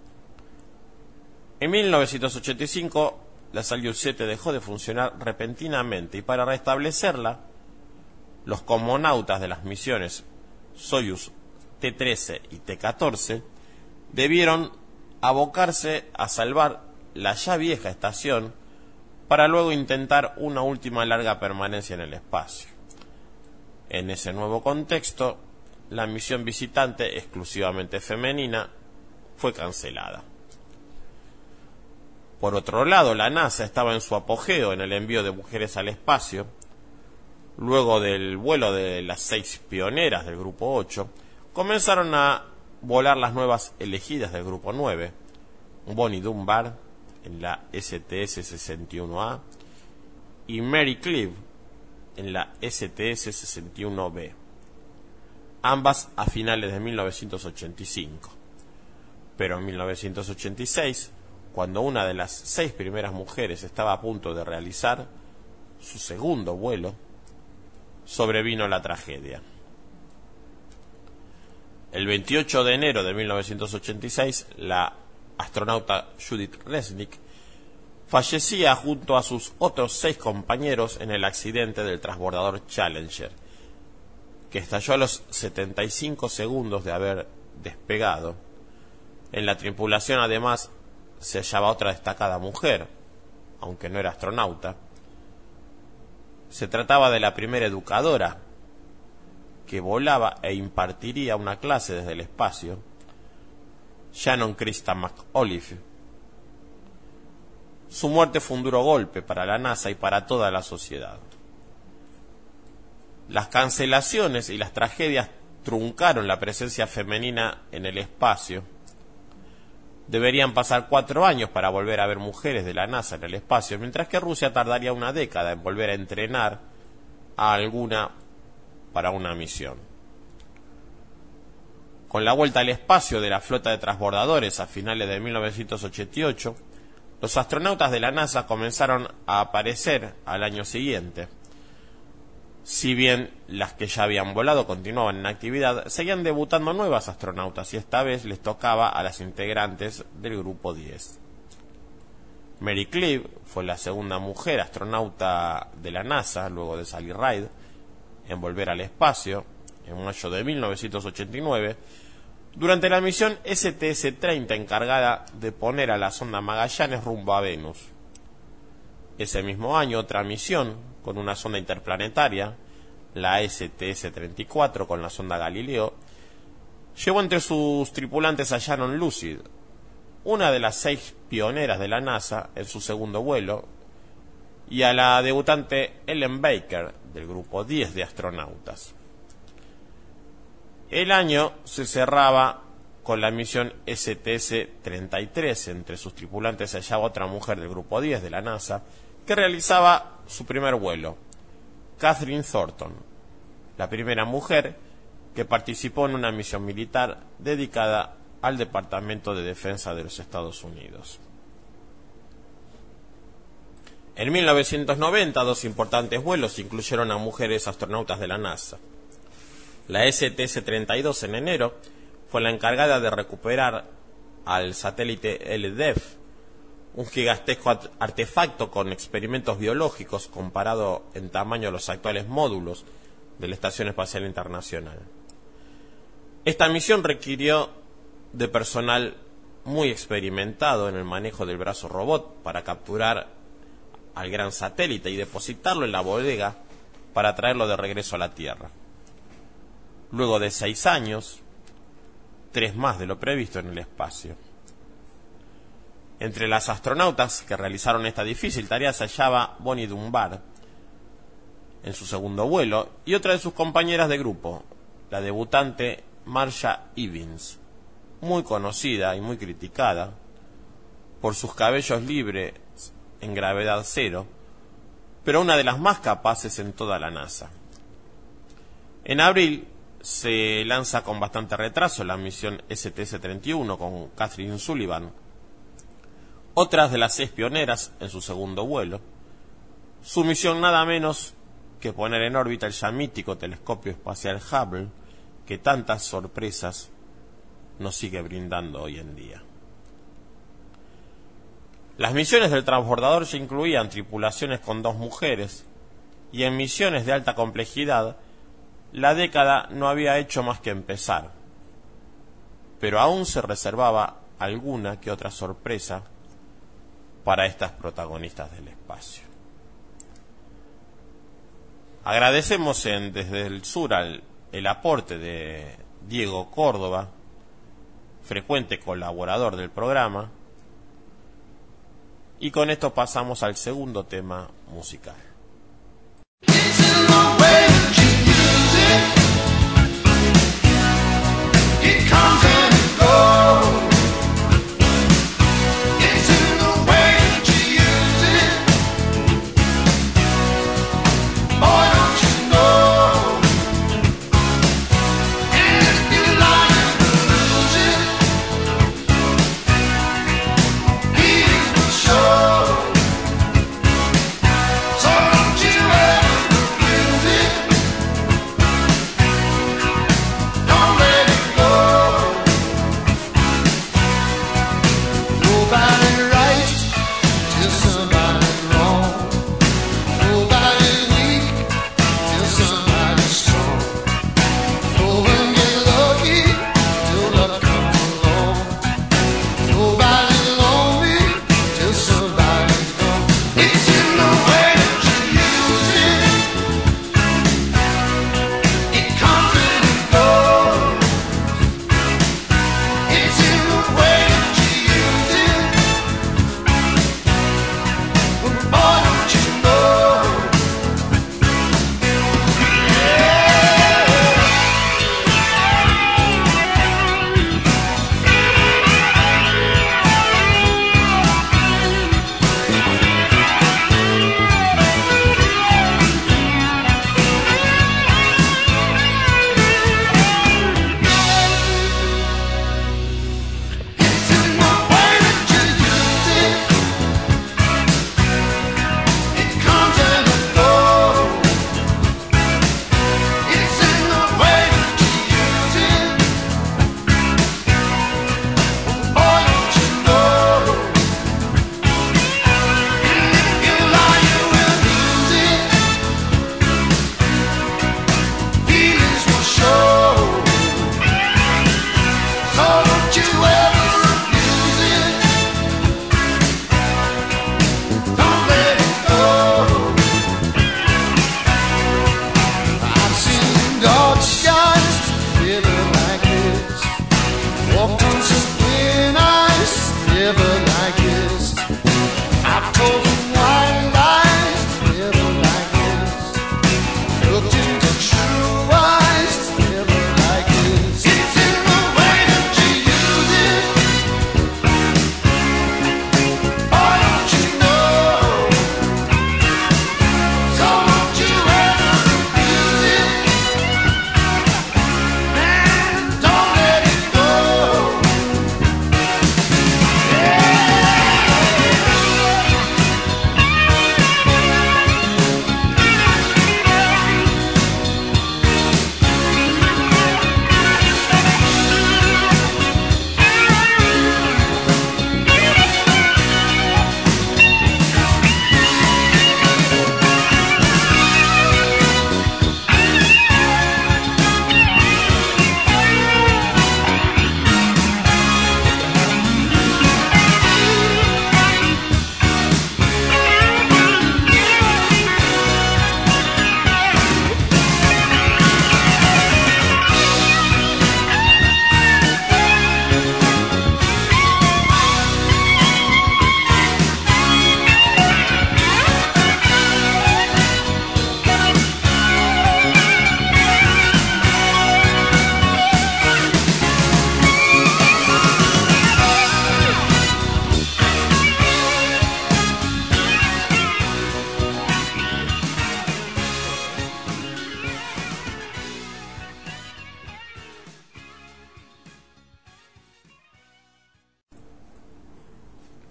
En 1985, la Salyut 7 dejó de funcionar repentinamente y para restablecerla, los cosmonautas de las misiones Soyuz T-13 y T-14 debieron abocarse a salvar la ya vieja estación para luego intentar una última larga permanencia en el espacio. En ese nuevo contexto, la misión visitante, exclusivamente femenina, fue cancelada. Por otro lado, la NASA estaba en su apogeo en el envío de mujeres al espacio. Luego del vuelo de las 6 pioneras del Grupo 8, comenzaron a volar las nuevas elegidas del Grupo 9, Bonnie Dunbar en la STS-61A y Mary Cleave en la STS-61B, ambas a finales de 1985. Pero en 1986, cuando una de las 6 primeras mujeres estaba a punto de realizar su segundo vuelo, sobrevino la tragedia. El 28 de enero de 1986, la astronauta Judith Resnik fallecía junto a sus otros 6 compañeros en el accidente del transbordador Challenger, que estalló a los 75 segundos de haber despegado. En la tripulación, además, se hallaba otra destacada mujer, aunque no era astronauta. Se trataba de la primera educadora que volaba e impartiría una clase desde el espacio, Shannon Christa McAuliffe. Su muerte fue un duro golpe para la NASA y para toda la sociedad. Las cancelaciones y las tragedias truncaron la presencia femenina en el espacio. Deberían pasar 4 años para volver a ver mujeres de la NASA en el espacio, mientras que Rusia tardaría una década en volver a entrenar a alguna para una misión. Con la vuelta al espacio de la flota de transbordadores a finales de 1988, los astronautas de la NASA comenzaron a aparecer al año siguiente. Si bien las que ya habían volado continuaban en actividad, seguían debutando nuevas astronautas y esta vez les tocaba a las integrantes del Grupo 10. Mary Cleave fue la segunda mujer astronauta de la NASA, luego de Sally Ride, en volver al espacio, en mayo de 1989, durante la misión STS-30 encargada de poner a la sonda Magallanes rumbo a Venus. Ese mismo año, otra misión con una sonda interplanetaria, la STS-34 con la sonda Galileo, llevó entre sus tripulantes a Shannon Lucid, una de las 6 pioneras de la NASA en su segundo vuelo, y a la debutante Ellen Baker del Grupo 10 de astronautas. El año se cerraba con la misión STS-33. Entre sus tripulantes se hallaba otra mujer del Grupo 10 de la NASA que realizaba su primer vuelo, Catherine Thornton, la primera mujer que participó en una misión militar dedicada al Departamento de Defensa de los Estados Unidos. En 1990, 2 importantes vuelos incluyeron a mujeres astronautas de la NASA. La STS-32 en enero fue la encargada de recuperar al satélite LDEF, un gigantesco artefacto con experimentos biológicos comparado en tamaño a los actuales módulos de la Estación Espacial Internacional. Esta misión requirió de personal muy experimentado en el manejo del brazo robot para capturar al gran satélite y depositarlo en la bodega para traerlo de regreso a la Tierra. Luego de 6 años, 3 más de lo previsto en el espacio. Entre las astronautas que realizaron esta difícil tarea se hallaba Bonnie Dunbar en su segundo vuelo y otra de sus compañeras de grupo, la debutante Marcia Evans, muy conocida y muy criticada por sus cabellos libres en gravedad cero, pero una de las más capaces en toda la NASA. En abril se lanza con bastante retraso la misión STS-31 con Kathryn Sullivan, otras de las 6 pioneras en su segundo vuelo. Su misión nada menos que poner en órbita el ya mítico telescopio espacial Hubble, que tantas sorpresas nos sigue brindando hoy en día. Las misiones del transbordador ya incluían tripulaciones con 2 mujeres, y en misiones de alta complejidad, la década no había hecho más que empezar, pero aún se reservaba alguna que otra sorpresa para estas protagonistas del espacio. Agradecemos desde el sur el aporte de Diego Córdoba, frecuente colaborador del programa, y con esto pasamos al segundo tema musical. So don't you ever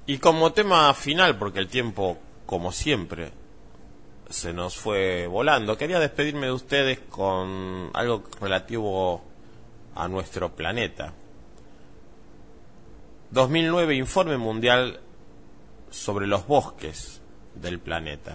Y como tema final, porque el tiempo, como siempre, se nos fue volando, quería despedirme de ustedes con algo relativo a nuestro planeta. 2009, Informe Mundial sobre los bosques del planeta.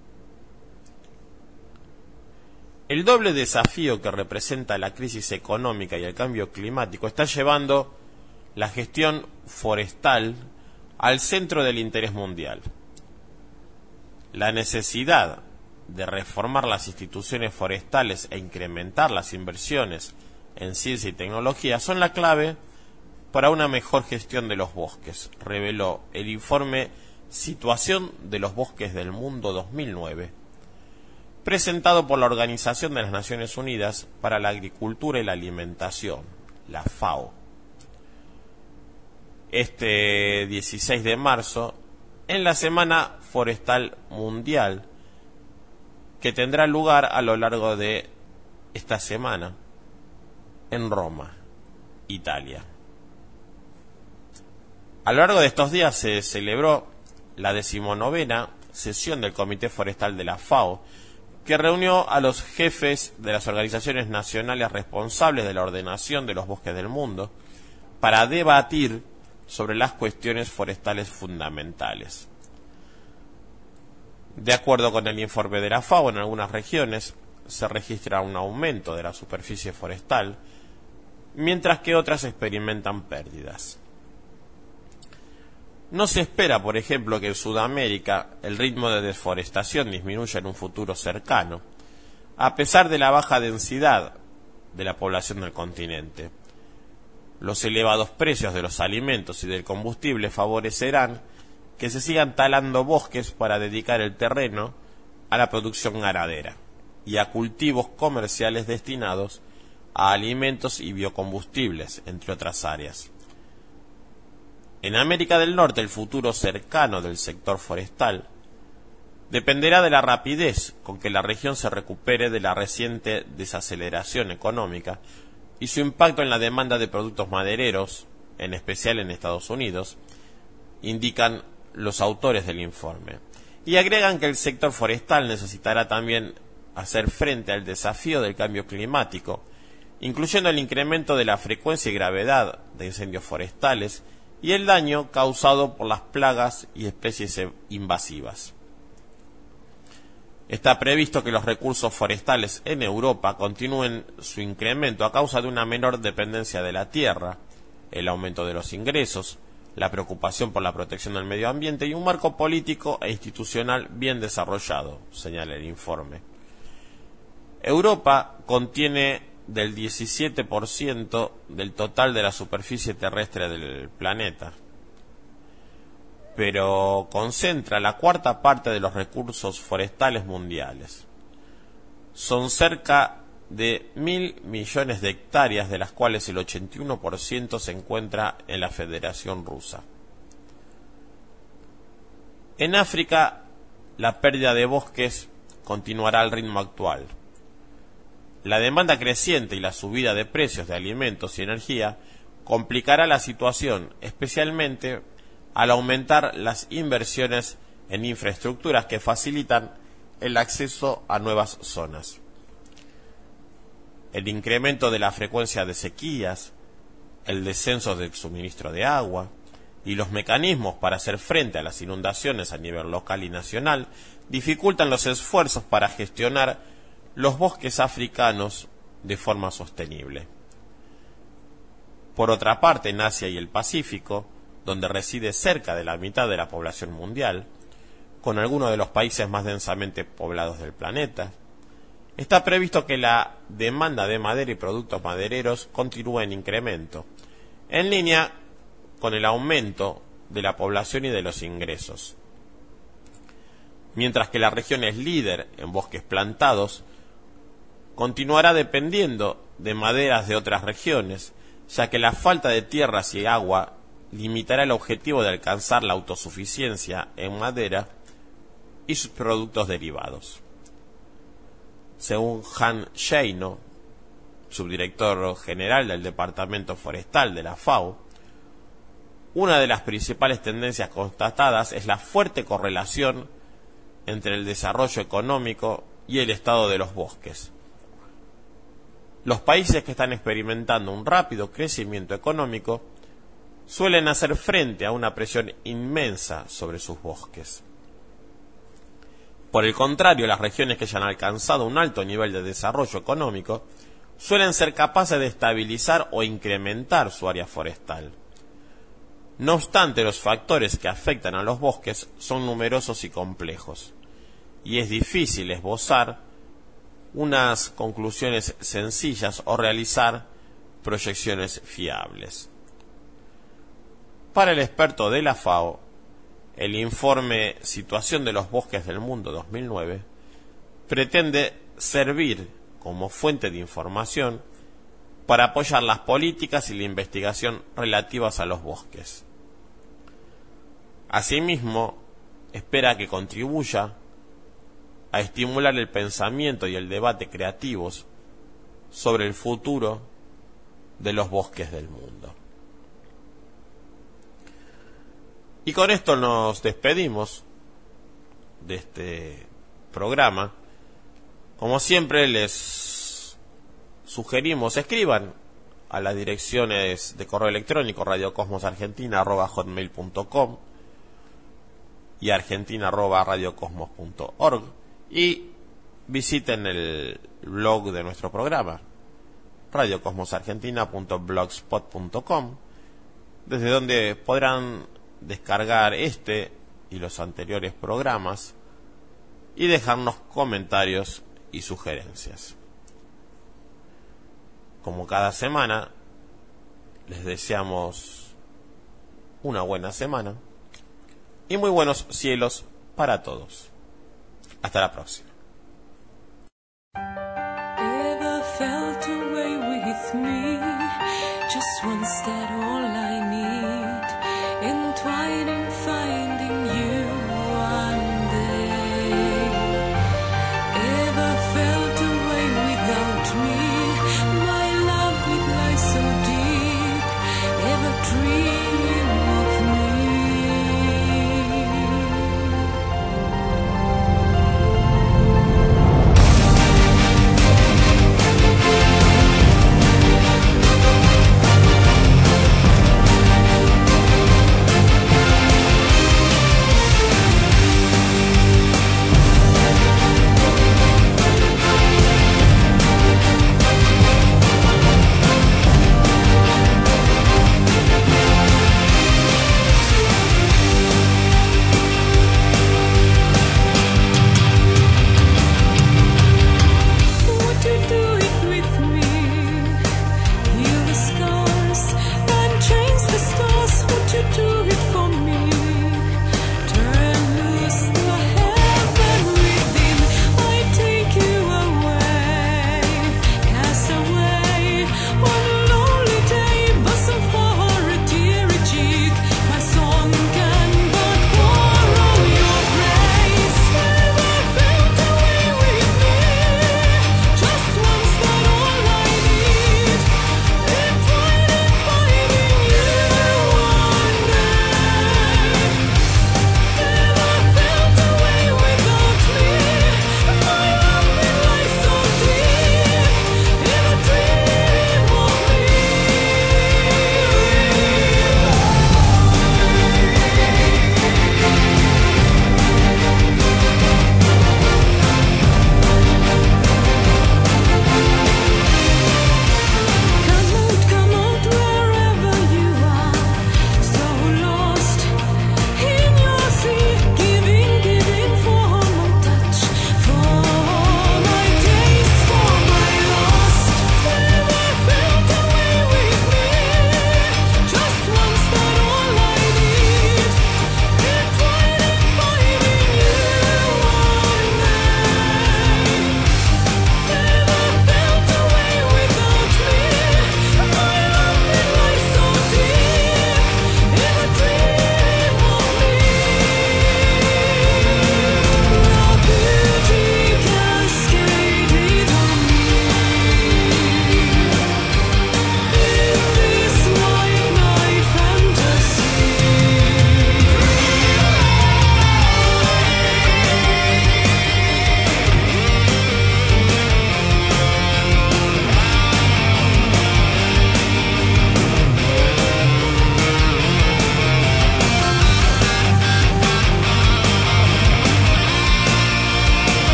El doble desafío que representa la crisis económica y el cambio climático está llevando la gestión forestal al centro del interés mundial. La necesidad de reformar las instituciones forestales e incrementar las inversiones en ciencia y tecnología son la clave para una mejor gestión de los bosques, reveló el informe Situación de los Bosques del Mundo 2009, presentado por la Organización de las Naciones Unidas para la Agricultura y la Alimentación, la FAO. Este 16 de marzo, en la Semana Forestal Mundial, que tendrá lugar a lo largo de esta semana en Roma, Italia. A lo largo de estos días se celebró la 19ª sesión del Comité Forestal de la FAO, que reunió a los jefes de las organizaciones nacionales responsables de la ordenación de los bosques del mundo para debatir sobre las cuestiones forestales fundamentales. De acuerdo con el informe de la FAO, en algunas regiones se registra un aumento de la superficie forestal, mientras que otras experimentan pérdidas. No se espera, por ejemplo, que en Sudamérica el ritmo de deforestación disminuya en un futuro cercano, a pesar de la baja densidad de la población del continente. Los elevados precios de los alimentos y del combustible favorecerán que se sigan talando bosques para dedicar el terreno a la producción ganadera y a cultivos comerciales destinados a alimentos y biocombustibles, entre otras áreas. En América del Norte, el futuro cercano del sector forestal dependerá de la rapidez con que la región se recupere de la reciente desaceleración económica y su impacto en la demanda de productos madereros, en especial en Estados Unidos, indican los autores del informe. Y agregan que el sector forestal necesitará también hacer frente al desafío del cambio climático, incluyendo el incremento de la frecuencia y gravedad de incendios forestales y el daño causado por las plagas y especies invasivas. Está previsto que los recursos forestales en Europa continúen su incremento a causa de una menor dependencia de la tierra, el aumento de los ingresos, la preocupación por la protección del medio ambiente y un marco político e institucional bien desarrollado, señala el informe. Europa contiene del 17% del total de la superficie terrestre del planeta, pero concentra la cuarta parte de los recursos forestales mundiales. Son cerca de 1.000 millones de hectáreas, de las cuales el 81% se encuentra en la Federación Rusa. En África, la pérdida de bosques continuará al ritmo actual. La demanda creciente y la subida de precios de alimentos y energía complicará la situación, especialmente al aumentar las inversiones en infraestructuras que facilitan el acceso a nuevas zonas. El incremento de la frecuencia de sequías, el descenso del suministro de agua y los mecanismos para hacer frente a las inundaciones a nivel local y nacional dificultan los esfuerzos para gestionar los bosques africanos de forma sostenible. Por otra parte, en Asia y el Pacífico, donde reside cerca de la mitad de la población mundial, con algunos de los países más densamente poblados del planeta, está previsto que la demanda de madera y productos madereros continúe en incremento, en línea con el aumento de la población y de los ingresos. Mientras que la región es líder en bosques plantados, continuará dependiendo de maderas de otras regiones, ya que la falta de tierras y agua limitará el objetivo de alcanzar la autosuficiencia en madera y sus productos derivados. Según Han Sheino, subdirector general del Departamento Forestal de la FAO, Una de las principales tendencias constatadas es la fuerte correlación entre el desarrollo económico y el estado de los bosques. Los países que están experimentando un rápido crecimiento económico suelen hacer frente a una presión inmensa sobre sus bosques. Por el contrario, las regiones que ya han alcanzado un alto nivel de desarrollo económico suelen ser capaces de estabilizar o incrementar su área forestal. No obstante, los factores que afectan a los bosques son numerosos y complejos, y es difícil esbozar unas conclusiones sencillas o realizar proyecciones fiables. Para el experto de la FAO, el informe Situación de los Bosques del Mundo 2009 pretende servir como fuente de información para apoyar las políticas y la investigación relativas a los bosques. Asimismo, espera que contribuya a estimular el pensamiento y el debate creativos sobre el futuro de los bosques del mundo. Y con esto nos despedimos de este programa. Como siempre, les sugerimos escriban a las direcciones de correo electrónico radiocosmosargentina@hotmail.com y argentina@radiocosmos.org y visiten el blog de nuestro programa radiocosmosargentina.blogspot.com, desde donde podrán descargar este y los anteriores programas y dejarnos comentarios y sugerencias. Como cada semana, les deseamos una buena semana y muy buenos cielos para todos. Hasta la próxima.